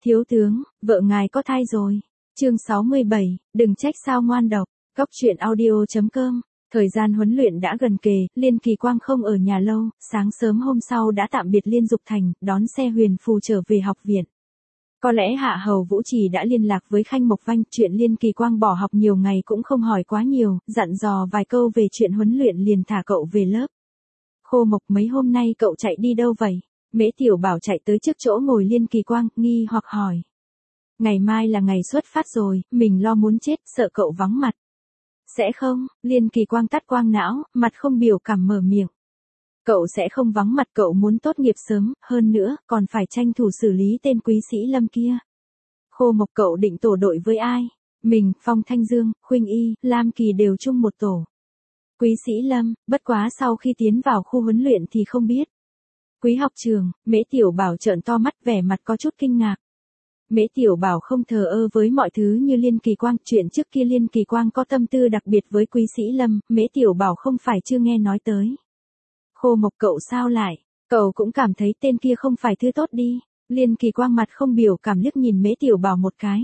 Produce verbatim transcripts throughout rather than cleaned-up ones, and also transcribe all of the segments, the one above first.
Thiếu tướng, vợ ngài có thai rồi. Chương sáu mươi bảy, đừng trách sao ngoan độc. Góc truyện audio chấm com. Thời gian huấn luyện đã gần kề, Liên Kỳ Quang không ở nhà lâu, sáng sớm hôm sau đã tạm biệt Liên Dục Thành, đón xe huyền phù trở về học viện. Có lẽ Hạ Hầu Vũ Trì đã liên lạc với Khanh Mộc Vanh, chuyện Liên Kỳ Quang bỏ học nhiều ngày cũng không hỏi quá nhiều, dặn dò vài câu về chuyện huấn luyện liền thả cậu về lớp. Khô Mộc, mấy hôm nay cậu chạy đi đâu vậy? Mễ Tiểu Bảo chạy tới trước chỗ ngồi Liên Kỳ Quang, nghi hoặc hỏi. Ngày mai là ngày xuất phát rồi, mình lo muốn chết, sợ cậu vắng mặt. Sẽ không, Liên Kỳ Quang tắt quang não, mặt không biểu cảm mở miệng. Cậu sẽ không vắng mặt, cậu muốn tốt nghiệp sớm, hơn nữa, còn phải tranh thủ xử lý tên Quý Sĩ Lâm kia. Khô Mộc, cậu định tổ đội với ai? Mình, Phong Thanh Dương, Khuynh Y, Lam Kỳ đều chung một tổ. Quý Sĩ Lâm, bất quá sau khi tiến vào khu huấn luyện thì không biết. Quý học trường, Mễ Tiểu Bảo trợn to mắt, vẻ mặt có chút kinh ngạc. Mễ Tiểu Bảo không thờ ơ với mọi thứ như Liên Kỳ Quang, chuyện trước kia Liên Kỳ Quang có tâm tư đặc biệt với Quý Sĩ Lâm, Mễ Tiểu Bảo không phải chưa nghe nói tới. Khô Mộc, cậu sao lại, cậu cũng cảm thấy tên kia không phải thứ tốt đi. Liên Kỳ Quang mặt không biểu cảm liếc nhìn Mễ Tiểu Bảo một cái.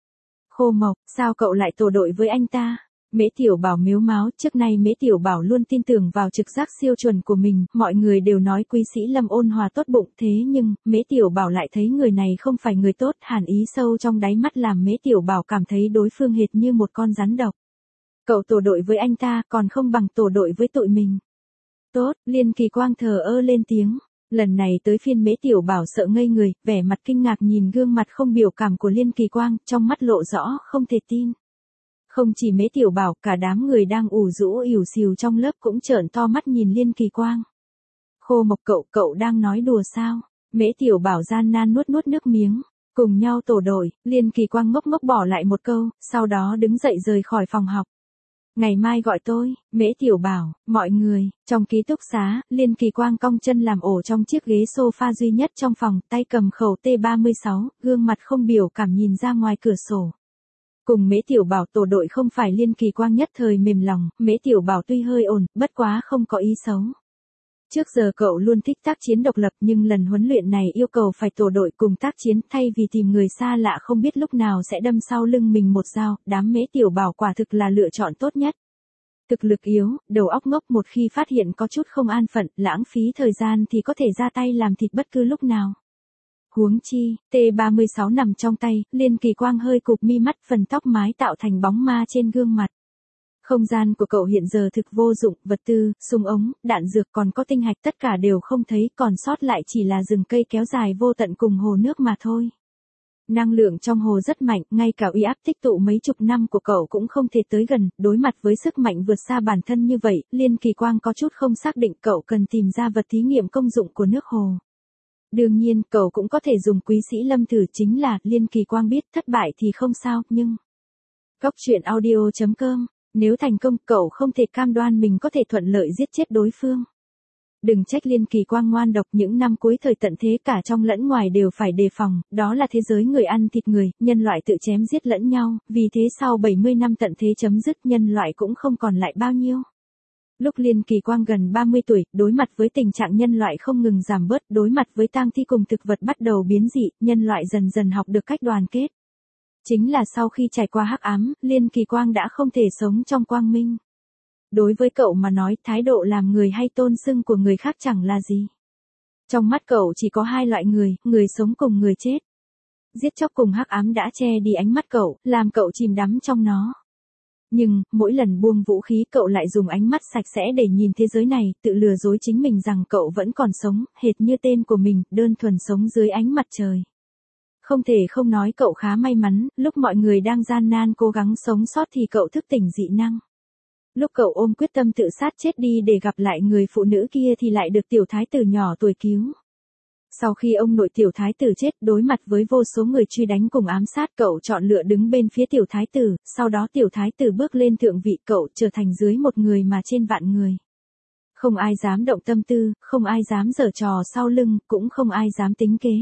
Khô Mộc, sao cậu lại tổ đội với anh ta? Mễ Tiểu Bảo mếu máo, trước nay Mễ Tiểu Bảo luôn tin tưởng vào trực giác siêu chuẩn của mình, mọi người đều nói Quý Sĩ Lâm ôn hòa tốt bụng, thế nhưng, Mễ Tiểu Bảo lại thấy người này không phải người tốt, hàn ý sâu trong đáy mắt làm Mễ Tiểu Bảo cảm thấy đối phương hệt như một con rắn độc. Cậu tổ đội với anh ta, còn không bằng tổ đội với tụi mình. Tốt, Liên Kỳ Quang thờ ơ lên tiếng. Lần này tới phiên Mễ Tiểu Bảo sợ ngây người, vẻ mặt kinh ngạc nhìn gương mặt không biểu cảm của Liên Kỳ Quang, trong mắt lộ rõ không thể tin. Không chỉ Mễ Tiểu Bảo, cả đám người đang ủ rũ ỉu xìu trong lớp cũng trợn to mắt nhìn Liên Kỳ Quang. Khô Mộc, cậu, cậu đang nói đùa sao? Mễ Tiểu Bảo gian nan nuốt nuốt nước miếng. Cùng nhau tổ đội, Liên Kỳ Quang ngốc ngốc bỏ lại một câu, sau đó đứng dậy rời khỏi phòng học. Ngày mai gọi tôi, Mễ Tiểu Bảo, mọi người, trong ký túc xá, Liên Kỳ Quang cong chân làm ổ trong chiếc ghế sofa duy nhất trong phòng, tay cầm khẩu T ba mươi sáu, gương mặt không biểu cảm nhìn ra ngoài cửa sổ. Cùng Mễ Tiểu Bảo tổ đội không phải Liên Kỳ Quang nhất thời mềm lòng, Mễ Tiểu Bảo tuy hơi ồn, bất quá không có ý xấu. Trước giờ cậu luôn thích tác chiến độc lập nhưng lần huấn luyện này yêu cầu phải tổ đội cùng tác chiến thay vì tìm người xa lạ không biết lúc nào sẽ đâm sau lưng mình một dao, đám Mễ Tiểu Bảo quả thực là lựa chọn tốt nhất. Thực lực yếu, đầu óc ngốc, một khi phát hiện có chút không an phận, lãng phí thời gian thì có thể ra tay làm thịt bất cứ lúc nào. Huống chi, T ba mươi sáu nằm trong tay, Liên Kỳ Quang hơi cụp mi mắt, phần tóc mái tạo thành bóng ma trên gương mặt. Không gian của cậu hiện giờ thực vô dụng, vật tư, súng ống, đạn dược còn có tinh hạch tất cả đều không thấy, còn sót lại chỉ là rừng cây kéo dài vô tận cùng hồ nước mà thôi. Năng lượng trong hồ rất mạnh, ngay cả uy áp tích tụ mấy chục năm của cậu cũng không thể tới gần, đối mặt với sức mạnh vượt xa bản thân như vậy, Liên Kỳ Quang có chút không xác định cậu cần tìm ra vật thí nghiệm công dụng của nước hồ. Đương nhiên, cậu cũng có thể dùng Quý Sĩ Lâm thử, chính là, Liên Kỳ Quang biết thất bại thì không sao, nhưng... Góc truyện audio chấm com, nếu thành công, cậu không thể cam đoan mình có thể thuận lợi giết chết đối phương. Đừng trách Liên Kỳ Quang ngoan độc, những năm cuối thời tận thế cả trong lẫn ngoài đều phải đề phòng, đó là thế giới người ăn thịt người, nhân loại tự chém giết lẫn nhau, vì thế sau bảy mươi năm tận thế chấm dứt nhân loại cũng không còn lại bao nhiêu. Lúc Liên Kỳ Quang gần ba mươi tuổi, đối mặt với tình trạng nhân loại không ngừng giảm bớt, đối mặt với tang thi cùng thực vật bắt đầu biến dị, nhân loại dần dần học được cách đoàn kết. Chính là sau khi trải qua hắc ám, Liên Kỳ Quang đã không thể sống trong quang minh. Đối với cậu mà nói, thái độ làm người hay tôn xưng của người khác chẳng là gì. Trong mắt cậu chỉ có hai loại người, người sống cùng người chết. Giết chóc cùng hắc ám đã che đi ánh mắt cậu, làm cậu chìm đắm trong nó. Nhưng, mỗi lần buông vũ khí cậu lại dùng ánh mắt sạch sẽ để nhìn thế giới này, tự lừa dối chính mình rằng cậu vẫn còn sống, hệt như tên của mình, đơn thuần sống dưới ánh mặt trời. Không thể không nói cậu khá may mắn, lúc mọi người đang gian nan cố gắng sống sót thì cậu thức tỉnh dị năng. Lúc cậu ôm quyết tâm tự sát chết đi để gặp lại người phụ nữ kia thì lại được tiểu thái tử nhỏ tuổi cứu. Sau khi ông nội tiểu thái tử chết, đối mặt với vô số người truy đánh cùng ám sát, cậu chọn lựa đứng bên phía tiểu thái tử, sau đó tiểu thái tử bước lên thượng vị, cậu trở thành dưới một người mà trên vạn người. Không ai dám động tâm tư, không ai dám giở trò sau lưng, cũng không ai dám tính kế.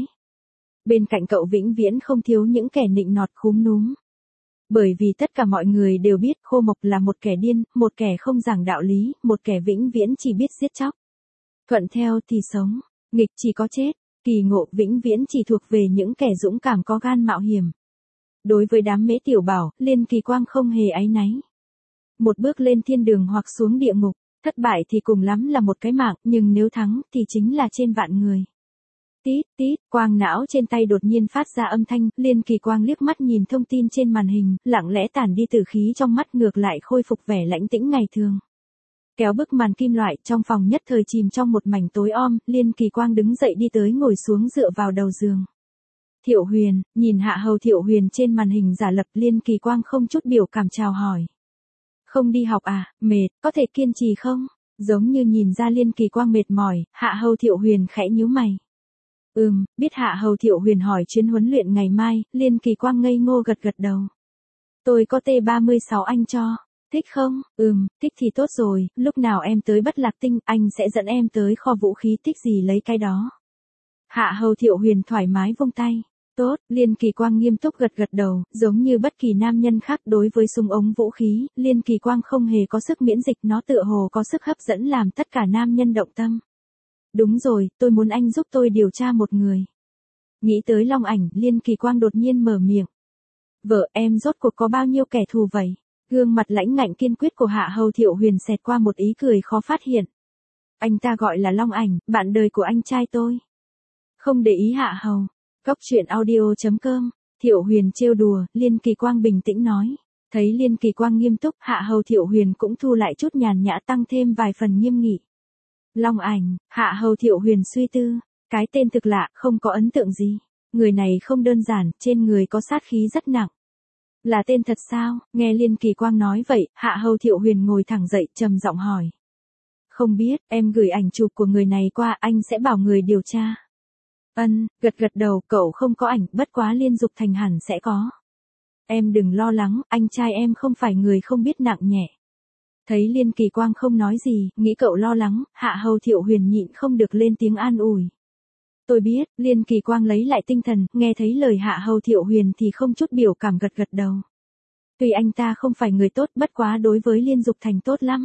Bên cạnh cậu vĩnh viễn không thiếu những kẻ nịnh nọt khúm núm. Bởi vì tất cả mọi người đều biết Khô Mộc là một kẻ điên, một kẻ không giảng đạo lý, một kẻ vĩnh viễn chỉ biết giết chóc. Thuận theo thì sống, nghịch chỉ có chết. Kỳ ngộ vĩnh viễn chỉ thuộc về những kẻ dũng cảm có gan mạo hiểm. Đối với đám Mễ Tiểu Bảo, Liên Kỳ Quang không hề áy náy. Một bước lên thiên đường hoặc xuống địa ngục, thất bại thì cùng lắm là một cái mạng, nhưng nếu thắng thì chính là trên vạn người. Tít, tít, quang não trên tay đột nhiên phát ra âm thanh, Liên Kỳ Quang liếc mắt nhìn thông tin trên màn hình, lặng lẽ tản đi tử khí trong mắt ngược lại khôi phục vẻ lãnh tĩnh ngày thường. Kéo bức màn kim loại, trong phòng nhất thời chìm trong một mảnh tối om, Liên Kỳ Quang đứng dậy đi tới ngồi xuống dựa vào đầu giường. Thiệu Huyền, nhìn hạ hầu Thiệu Huyền trên màn hình giả lập, Liên Kỳ Quang không chút biểu cảm chào hỏi. Không đi học à, mệt, có thể kiên trì không? Giống như nhìn ra Liên Kỳ Quang mệt mỏi, hạ hầu Thiệu Huyền khẽ nhíu mày. Ừm, biết hạ hầu Thiệu Huyền hỏi chuyến huấn luyện ngày mai, Liên Kỳ Quang ngây ngô gật gật đầu. Tôi có T ba mươi sáu anh cho. Thích không? Ừm, thích thì tốt rồi, lúc nào em tới Bất Lạc Tinh, anh sẽ dẫn em tới kho vũ khí, thích gì lấy cái đó. Hạ hầu Thiệu Huyền thoải mái vung tay. Tốt, Liên Kỳ Quang nghiêm túc gật gật đầu, giống như bất kỳ nam nhân khác đối với súng ống vũ khí, Liên Kỳ Quang không hề có sức miễn dịch, nó tựa hồ có sức hấp dẫn làm tất cả nam nhân động tâm. Đúng rồi, tôi muốn anh giúp tôi điều tra một người. Nghĩ tới Long Ảnh, Liên Kỳ Quang đột nhiên mở miệng. Vợ em rốt cuộc có bao nhiêu kẻ thù vậy? Gương mặt lãnh ngạnh kiên quyết của Hạ hầu Thiệu Huyền xẹt qua một ý cười khó phát hiện. Anh ta gọi là Long Ảnh, bạn đời của anh trai tôi. Không để ý Hạ hầu. Góc truyện audio chấm com, Thiệu Huyền trêu đùa, Liên Kỳ Quang bình tĩnh nói. Thấy Liên Kỳ Quang nghiêm túc, Hạ hầu Thiệu Huyền cũng thu lại chút nhàn nhã, tăng thêm vài phần nghiêm nghị. Long Ảnh, Hạ hầu Thiệu Huyền suy tư, cái tên thực lạ, không có ấn tượng gì. Người này không đơn giản, trên người có sát khí rất nặng. Là tên thật sao? Nghe Liên Kỳ Quang nói vậy, Hạ hầu Thiệu Huyền ngồi thẳng dậy, trầm giọng hỏi. Không biết, em gửi ảnh chụp của người này qua, anh sẽ bảo người điều tra. Ân, gật gật đầu, cậu không có ảnh, bất quá Liên Dục Thành hẳn sẽ có. Em đừng lo lắng, anh trai em không phải người không biết nặng nhẹ. Thấy Liên Kỳ Quang không nói gì, nghĩ cậu lo lắng, Hạ hầu Thiệu Huyền nhịn không được lên tiếng an ủi. Tôi biết, Liên Kỳ Quang lấy lại tinh thần, nghe thấy lời Hạ hầu Thiệu Huyền thì không chút biểu cảm gật gật đầu. Tuy anh ta không phải người tốt, bất quá đối với Liên Dục Thành tốt lắm.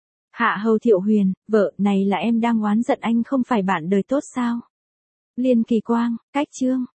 Hạ hầu Thiệu Huyền, vợ, này là em đang oán giận anh không phải bạn đời tốt sao? Liên Kỳ Quang, cách chương.